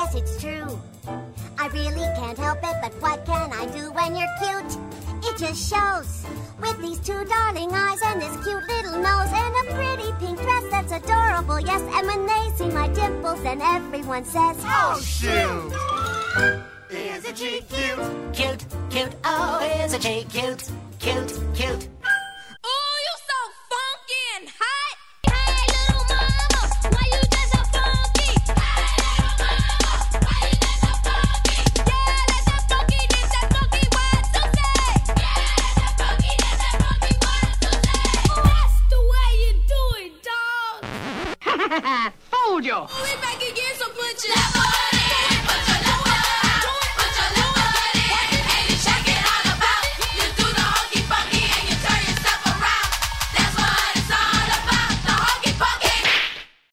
yes, it's true. I really can't help it, but what can I do when you're cute? It just shows. With these two darling eyes and this cute little nose and a pretty pink dress that's adorable, yes. And when they see my dimples, then everyone says, oh, shoot! Isn't she cute? Cute, cute, oh, isn't she cute? Cute, cute. Oh, you so funky and hot. Hey, little mama, why you just so funky? Hey, little mama, why you just so funky? Yeah, that's that funky, this that funky, what to say? Yeah, that's that funky, this that funky, what to say? That's the way you do it, dog. Hold you. We back again, so put your